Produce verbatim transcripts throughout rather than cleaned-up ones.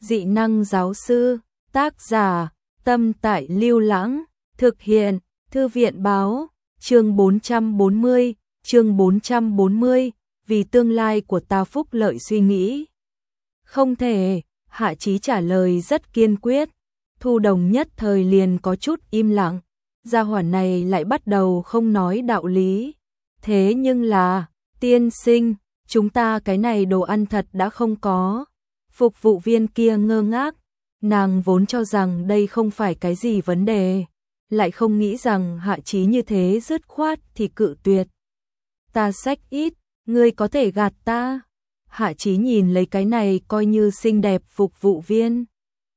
Dị năng giáo sư, tác giả, Tâm Tại Lưu Lãng, thực hiện, Thư viện báo, chương bốn trăm bốn mươi, chương bốn trăm bốn mươi, vì tương lai của ta phúc lợi suy nghĩ. Không thể, Hạ Chí trả lời rất kiên quyết. Thu Đồng nhất thời liền có chút im lặng, gia hỏa này lại bắt đầu không nói đạo lý. Thế nhưng là, tiên sinh, chúng ta cái này đồ ăn thật đã không có. Phục vụ viên kia ngơ ngác, nàng vốn cho rằng đây không phải cái gì vấn đề, lại không nghĩ rằng Hạ Chí như thế dứt khoát thì cự tuyệt. Ta xách ít, ngươi có thể gạt ta. Hạ Chí nhìn lấy cái này coi như xinh đẹp phục vụ viên.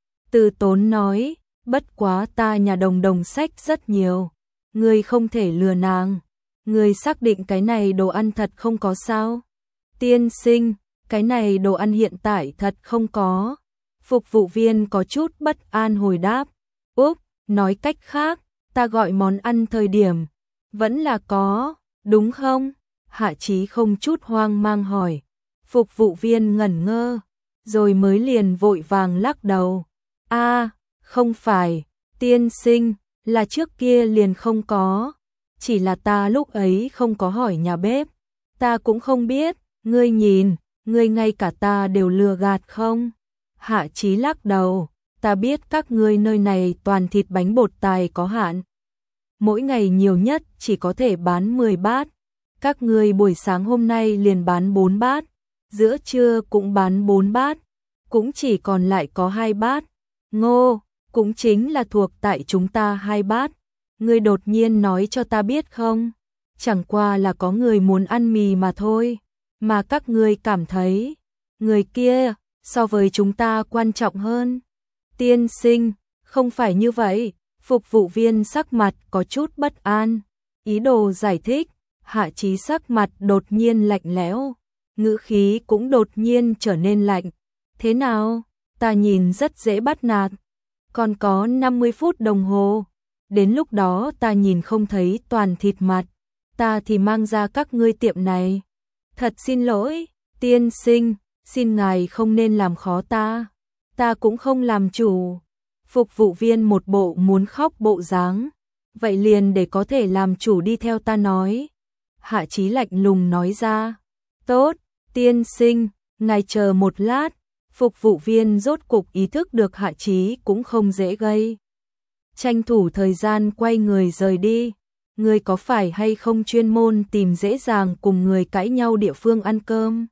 Từ tốn nói, bất quá ta nhà Đồng Đồng xách rất nhiều, ngươi không thể lừa nàng. Ngươi xác định cái này đồ ăn thật không có sao? Tiên sinh, cái này đồ ăn hiện tại thật không có. Phục vụ viên có chút bất an hồi đáp. Úp, nói cách khác, ta gọi món ăn thời điểm, vẫn là có, đúng không? Hạ Chí không chút hoang mang hỏi. Phục vụ viên ngẩn ngơ, rồi mới liền vội vàng lắc đầu. A, không phải, tiên sinh, là trước kia liền không có. Chỉ là ta lúc ấy không có hỏi nhà bếp. Ta cũng không biết, ngươi nhìn, ngươi ngay cả ta đều lừa gạt không? Hạ Chí lắc đầu, ta biết các ngươi nơi này toàn thịt bánh bột tài có hạn. Mỗi ngày nhiều nhất chỉ có thể bán mười bát. Các ngươi buổi sáng hôm nay liền bán bốn bát, giữa trưa cũng bán bốn bát, cũng chỉ còn lại có hai bát. Ngô, cũng chính là thuộc tại chúng ta hai bát. Ngươi đột nhiên nói cho ta biết không? Chẳng qua là có người muốn ăn mì mà thôi, mà các ngươi cảm thấy người kia so với chúng ta quan trọng hơn. Tiên sinh, không phải như vậy. Phục vụ viên sắc mặt có chút bất an, ý đồ giải thích. Hạ Chí sắc mặt đột nhiên lạnh lẽo, ngữ khí cũng đột nhiên trở nên lạnh. Thế nào? Ta nhìn rất dễ bắt nạt. Còn có năm mươi phút đồng hồ. Đến lúc đó ta nhìn không thấy toàn thịt mặt, ta thì mang ra các ngươi tiệm này. Thật xin lỗi, tiên sinh, xin ngài không nên làm khó ta. Ta cũng không làm chủ. Phục vụ viên một bộ muốn khóc bộ dáng. Vậy liền để có thể làm chủ đi theo ta nói. Hạ Chí lạnh lùng nói ra. Tốt, tiên sinh, ngài chờ một lát. Phục vụ viên rốt cục ý thức được Hạ Chí cũng không dễ gây. Tranh thủ thời gian quay người rời đi. Người có phải hay không chuyên môn tìm dễ dàng cùng người cãi nhau địa phương ăn cơm?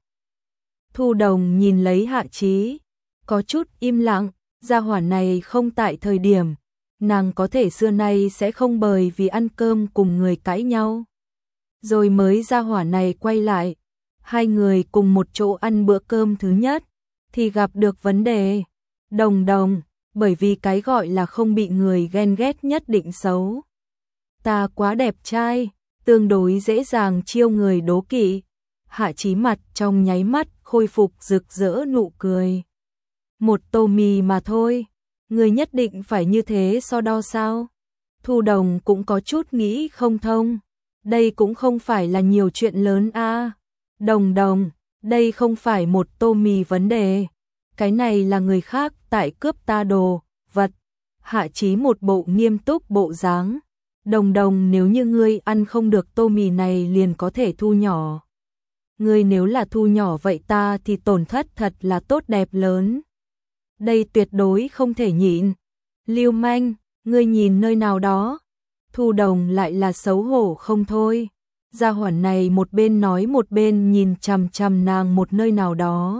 Thu Đồng nhìn lấy Hạ Chí, có chút im lặng. Gia hỏa này không tại thời điểm, nàng có thể xưa nay sẽ không bởi vì ăn cơm cùng người cãi nhau. Rồi mới gia hỏa này quay lại, hai người cùng một chỗ ăn bữa cơm thứ nhất, thì gặp được vấn đề. Đồng Đồng, bởi vì cái gọi là không bị người ghen ghét nhất định xấu. Ta quá đẹp trai, tương đối dễ dàng chiêu người đố kỵ. Hạ Chí mặt trong nháy mắt khôi phục rực rỡ nụ cười. Một tô mì mà thôi, người nhất định phải như thế so đo sao? Thu Đồng cũng có chút nghĩ không thông. Đây cũng không phải là nhiều chuyện lớn a. À. Đồng Đồng, đây không phải một tô mì vấn đề. Cái này là người khác tại cướp ta đồ vật. Hạ Chí một bộ nghiêm túc bộ dáng. Đồng Đồng, nếu như ngươi ăn không được tô mì này liền có thể thu nhỏ. Ngươi nếu là thu nhỏ vậy ta thì tổn thất thật là tốt đẹp lớn. Đây tuyệt đối không thể nhịn. Lưu manh, ngươi nhìn nơi nào đó. Thu Đồng lại là xấu hổ không thôi. Gia hỏa này một bên nói một bên nhìn chằm chằm nàng một nơi nào đó.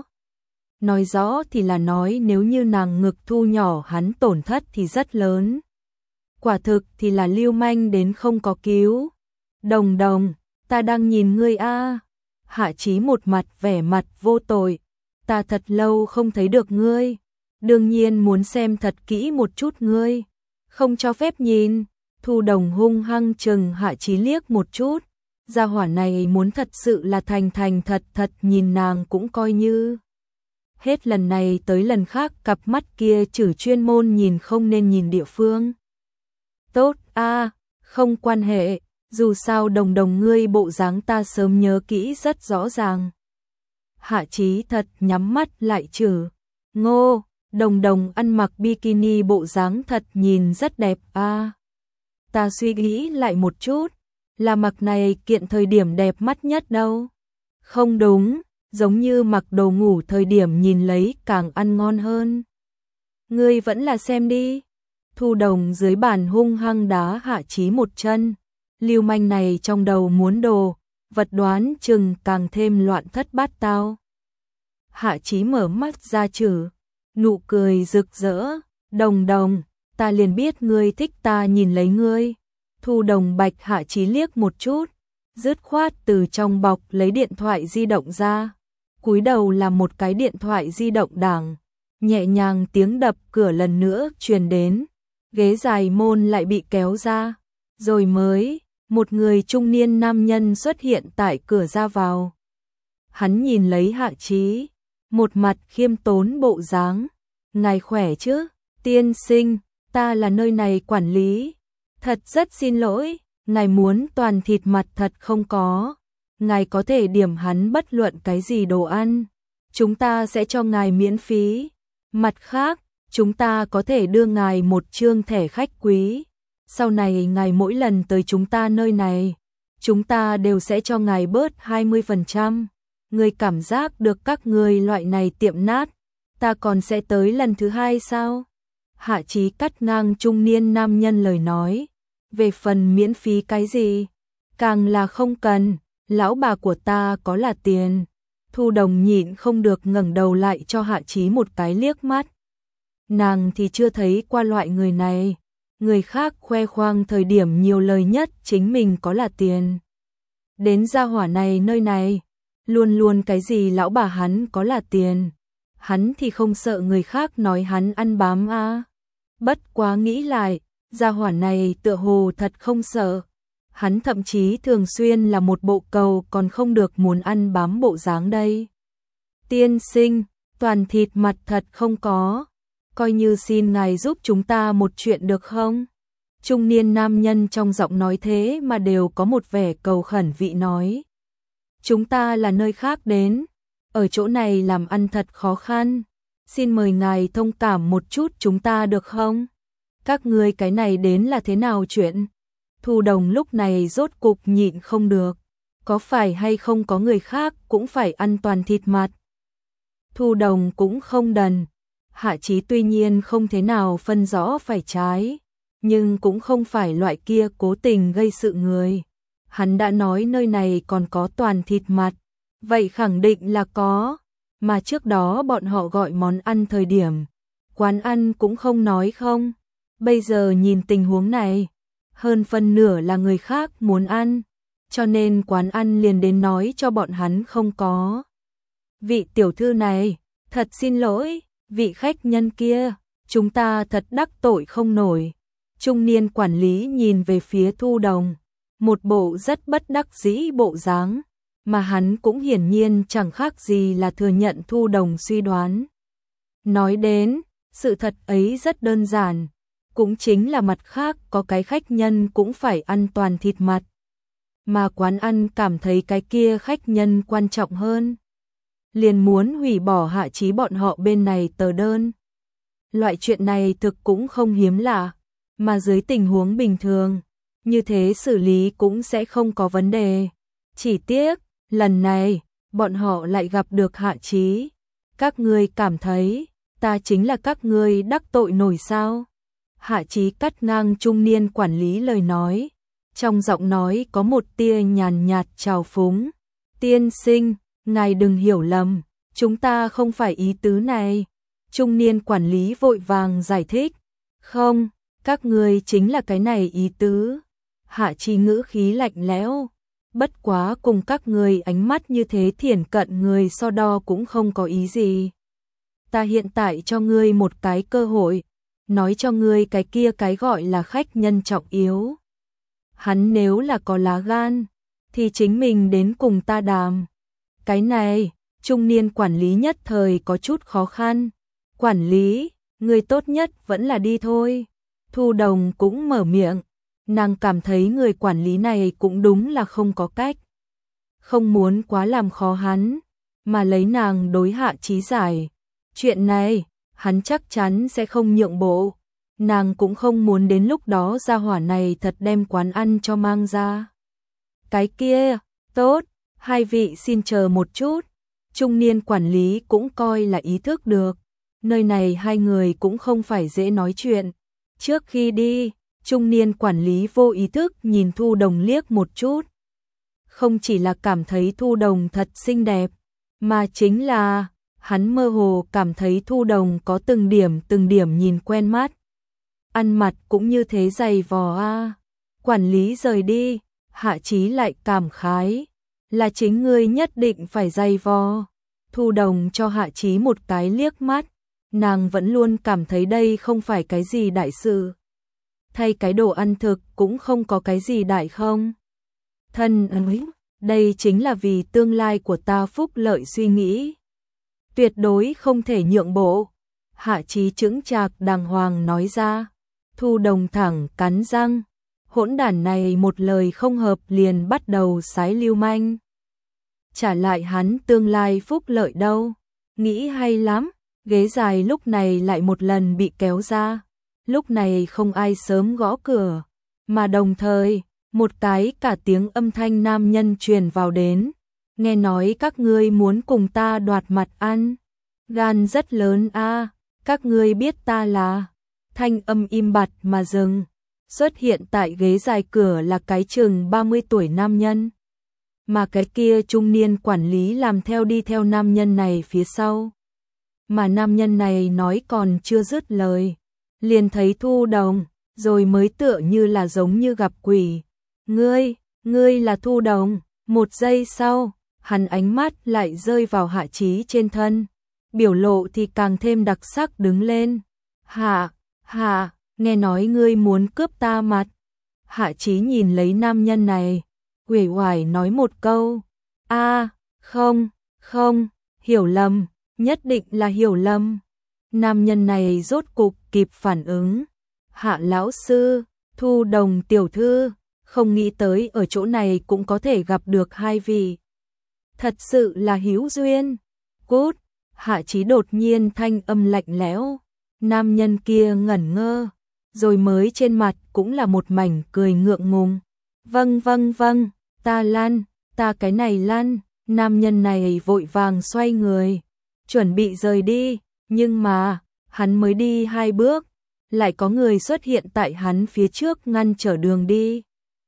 Nói rõ thì là nói nếu như nàng ngực thu nhỏ hắn tổn thất thì rất lớn. Quả thực thì là lưu manh đến không có cứu. Đồng Đồng, ta đang nhìn ngươi a. Hạ Chí một mặt vẻ mặt vô tội. Ta thật lâu không thấy được ngươi. Đương nhiên muốn xem thật kỹ một chút ngươi. Không cho phép nhìn. Thu Đồng hung hăng chừng Hạ Chí liếc một chút. Gia hỏa này muốn thật sự là thành thành thật thật nhìn nàng cũng coi như. Hết lần này tới lần khác cặp mắt kia trừ chuyên môn nhìn không nên nhìn địa phương. Tốt a, à, không quan hệ, dù sao Đồng Đồng ngươi bộ dáng ta sớm nhớ kỹ rất rõ ràng. Hạ Chí thật nhắm mắt lại trừ. Ngô, Đồng Đồng ăn mặc bikini bộ dáng thật nhìn rất đẹp a. À, ta suy nghĩ lại một chút, là mặc này kiện thời điểm đẹp mắt nhất đâu. Không đúng, giống như mặc đồ ngủ thời điểm nhìn lấy càng ăn ngon hơn. Ngươi vẫn là xem đi. Thu Đồng dưới bàn hung hăng đá Hạ Chí một chân. Lưu manh này trong đầu muốn đồ, vật đoán chừng càng thêm loạn thất bát tao. Hạ Chí mở mắt ra chử, nụ cười rực rỡ. Đồng Đồng, ta liền biết ngươi thích ta nhìn lấy ngươi. Thu Đồng bạch Hạ Chí liếc một chút, dứt khoát từ trong bọc lấy điện thoại di động ra. Cúi đầu là một cái điện thoại di động đảng. Nhẹ nhàng tiếng đập cửa lần nữa truyền đến. Ghế dài môn lại bị kéo ra. Rồi mới, một người trung niên nam nhân xuất hiện tại cửa ra vào. Hắn nhìn lấy Hạ Chí, một mặt khiêm tốn bộ dáng. Ngài khỏe chứ, tiên sinh, ta là nơi này quản lý. Thật rất xin lỗi, ngài muốn toàn thịt mặt thật không có. Ngài có thể điểm hắn bất luận cái gì đồ ăn. Chúng ta sẽ cho ngài miễn phí. Mặt khác, chúng ta có thể đưa ngài một chương thẻ khách quý. Sau này ngài mỗi lần tới chúng ta nơi này, chúng ta đều sẽ cho ngài bớt hai mươi phần trăm. Người cảm giác được các người loại này tiệm nát, ta còn sẽ tới lần thứ hai sao? Hạ Chí cắt ngang trung niên nam nhân lời nói. Về phần miễn phí cái gì? Càng là không cần, lão bà của ta có là tiền. Thu Đồng nhịn không được ngẩng đầu lại cho Hạ Chí một cái liếc mắt. Nàng thì chưa thấy qua loại người này. Người khác khoe khoang thời điểm nhiều lời nhất chính mình có là tiền. Đến gia hỏa này nơi này, luôn luôn cái gì lão bà hắn có là tiền. Hắn thì không sợ người khác nói hắn ăn bám a. À. Bất quá nghĩ lại, gia hỏa này tựa hồ thật không sợ. Hắn thậm chí thường xuyên là một bộ cầu còn không được muốn ăn bám bộ dáng đây. Tiên sinh, toàn thịt mặt thật không có. Coi như xin ngài giúp chúng ta một chuyện được không? Trung niên nam nhân trong giọng nói thế mà đều có một vẻ cầu khẩn vị nói. Chúng ta là nơi khác đến, ở chỗ này làm ăn thật khó khăn. Xin mời ngài thông cảm một chút chúng ta được không? Các ngươi cái này đến là thế nào chuyện? Thu Đồng lúc này rốt cục nhịn không được. Có phải hay không có người khác cũng phải ăn toàn thịt mặt? Thu Đồng cũng không đần. Hạ Chí tuy nhiên không thế nào phân rõ phải trái, nhưng cũng không phải loại kia cố tình gây sự người. Hắn đã nói nơi này còn có toàn thịt mặt, vậy khẳng định là có, mà trước đó bọn họ gọi món ăn thời điểm, quán ăn cũng không nói không. Bây giờ nhìn tình huống này, hơn phân nửa là người khác muốn ăn, cho nên quán ăn liền đến nói cho bọn hắn không có. Vị tiểu thư này, thật xin lỗi. Vị khách nhân kia, chúng ta thật đắc tội không nổi. Trung niên quản lý nhìn về phía Thu Đồng, một bộ rất bất đắc dĩ bộ dáng, mà hắn cũng hiển nhiên chẳng khác gì là thừa nhận Thu Đồng suy đoán. Nói đến, sự thật ấy rất đơn giản, cũng chính là mặt khác có cái khách nhân cũng phải ăn toàn thịt mặt. Mà quán ăn cảm thấy cái kia khách nhân quan trọng hơn. Liền muốn hủy bỏ Hạ Chí bọn họ bên này tờ đơn. Loại chuyện này thực cũng không hiếm lạ, mà dưới tình huống bình thường, như thế xử lý cũng sẽ không có vấn đề. Chỉ tiếc, lần này, bọn họ lại gặp được Hạ Chí. Các ngươi cảm thấy, ta chính là các ngươi đắc tội nổi sao? Hạ Chí cắt ngang trung niên quản lý lời nói. Trong giọng nói có một tia nhàn nhạt trào phúng. Tiên sinh, ngài đừng hiểu lầm, chúng ta không phải ý tứ này. Trung niên quản lý vội vàng giải thích. Không, các ngươi chính là cái này ý tứ. Hạ Chí ngữ khí lạnh lẽo. Bất quá cùng các ngươi ánh mắt như thế thiển cận người so đo cũng không có ý gì. Ta hiện tại cho ngươi một cái cơ hội, nói cho ngươi cái kia cái gọi là khách nhân trọng yếu. Hắn nếu là có lá gan, thì chính mình đến cùng ta đàm. Cái này, trung niên quản lý nhất thời có chút khó khăn. Quản lý, người tốt nhất vẫn là đi thôi. Thu Đồng cũng mở miệng. Nàng cảm thấy người quản lý này cũng đúng là không có cách. Không muốn quá làm khó hắn, mà lấy nàng đối Hạ Chí giải. Chuyện này, hắn chắc chắn sẽ không nhượng bộ. Nàng cũng không muốn đến lúc đó gia hỏa này thật đem quán ăn cho mang ra. Cái kia, tốt, hai vị xin chờ một chút. Trung niên quản lý cũng coi là ý thức được. Nơi này hai người cũng không phải dễ nói chuyện. Trước khi đi, trung niên quản lý vô ý thức nhìn Thu Đồng liếc một chút. Không chỉ là cảm thấy Thu Đồng thật xinh đẹp, mà chính là hắn mơ hồ cảm thấy Thu Đồng có từng điểm từng điểm nhìn quen mắt. Ăn mặt cũng như thế dày vò a. Quản lý rời đi, Hạ Chí lại cảm khái, là chính ngươi nhất định phải dày vò. Thu Đồng cho Hạ Chí một cái liếc mắt, nàng vẫn luôn cảm thấy đây không phải cái gì đại sự. Thay cái đồ ăn thực cũng không có cái gì đại không. Thân ơi, đây chính là vì tương lai của ta phúc lợi suy nghĩ. Tuyệt đối không thể nhượng bộ. Hạ Chí chững chạc đàng hoàng nói ra. Thu Đồng thẳng cắn răng. Hỗn đản này một lời không hợp liền bắt đầu sái lưu manh. Trả lại hắn tương lai phúc lợi đâu. Nghĩ hay lắm. Ghế dài lúc này lại một lần bị kéo ra. Lúc này không ai sớm gõ cửa. Mà đồng thời, một cái cả tiếng âm thanh nam nhân truyền vào đến. Nghe nói các ngươi muốn cùng ta đoạt mặt ăn. Gan rất lớn a, các ngươi biết ta là. Thanh âm im bặt mà dừng. Xuất hiện tại ghế dài cửa là cái chừng ba mươi tuổi nam nhân. Mà cái kia trung niên quản lý làm theo đi theo nam nhân này phía sau. Mà nam nhân này nói còn chưa dứt lời. Liền thấy Thu Đồng, rồi mới tựa như là giống như gặp quỷ. Ngươi, ngươi là Thu Đồng. Một giây sau, hắn ánh mắt lại rơi vào Hạ Chí trên thân. Biểu lộ thì càng thêm đặc sắc đứng lên. Hạ, hạ, nghe nói ngươi muốn cướp ta mặt. Hạ Chí nhìn lấy nam nhân này, uể oải nói một câu. A, không, không, hiểu lầm, nhất định là hiểu lầm. Nam nhân này rốt cục kịp phản ứng. Hạ lão sư, Thu Đồng tiểu thư, không nghĩ tới ở chỗ này cũng có thể gặp được hai vị. Thật sự là hữu duyên. Cút. Hạ Chí đột nhiên thanh âm lạnh lẽo. Nam nhân kia ngẩn ngơ, rồi mới trên mặt cũng là một mảnh cười ngượng ngùng. Vâng vâng vâng, ta lăn, ta cái này lăn. Nam nhân này vội vàng xoay người, chuẩn bị rời đi, nhưng mà, hắn mới đi hai bước, lại có người xuất hiện tại hắn phía trước ngăn trở đường đi.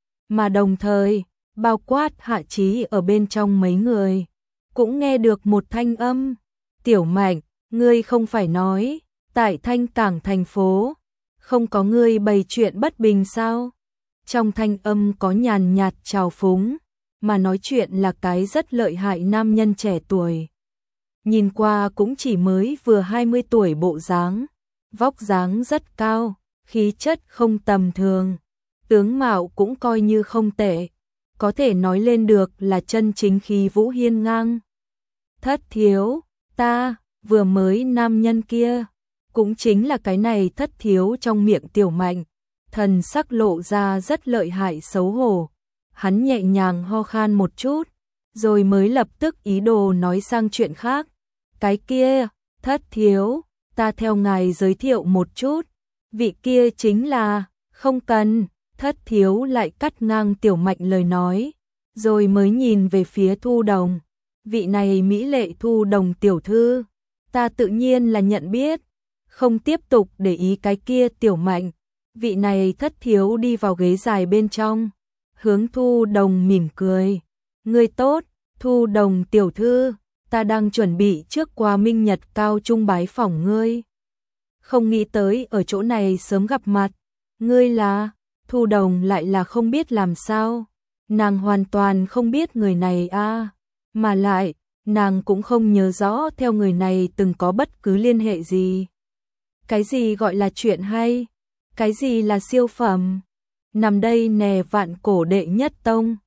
Mà đồng thời, bao quát Hạ Chí ở bên trong mấy người, cũng nghe được một thanh âm. Tiểu Mạnh, ngươi không phải nói, tại Thanh Cảng thành phố, không có ngươi bày chuyện bất bình sao? Trong thanh âm có nhàn nhạt trào phúng, mà nói chuyện là cái rất lợi hại nam nhân trẻ tuổi. Nhìn qua cũng chỉ mới vừa hai mươi tuổi bộ dáng, vóc dáng rất cao, khí chất không tầm thường, tướng mạo cũng coi như không tệ, có thể nói lên được là chân chính khí vũ hiên ngang. Thất thiếu, ta, vừa mới nam nhân kia, cũng chính là cái này thất thiếu trong miệng Tiểu Mạnh, thần sắc lộ ra rất lợi hại xấu hổ. Hắn nhẹ nhàng ho khan một chút, rồi mới lập tức ý đồ nói sang chuyện khác. Cái kia, thất thiếu, ta theo ngài giới thiệu một chút, vị kia chính là, không cần, thất thiếu lại cắt ngang Tiểu Mạnh lời nói, rồi mới nhìn về phía Thu Đồng. Vị này mỹ lệ Thu Đồng tiểu thư, ta tự nhiên là nhận biết, không tiếp tục để ý cái kia Tiểu Mạnh. Vị này thất thiếu đi vào ghế dài bên trong, hướng Thu Đồng mỉm cười. Ngươi tốt, Thu Đồng tiểu thư, ta đang chuẩn bị trước qua minh nhật cao trung bái phỏng ngươi. Không nghĩ tới ở chỗ này sớm gặp mặt. Ngươi là, Thu Đồng lại là không biết làm sao. Nàng hoàn toàn không biết người này a, mà lại, nàng cũng không nhớ rõ theo người này từng có bất cứ liên hệ gì. Cái gì gọi là chuyện hay? Cái gì là siêu phẩm? Nằm đây nè vạn cổ đệ nhất tông.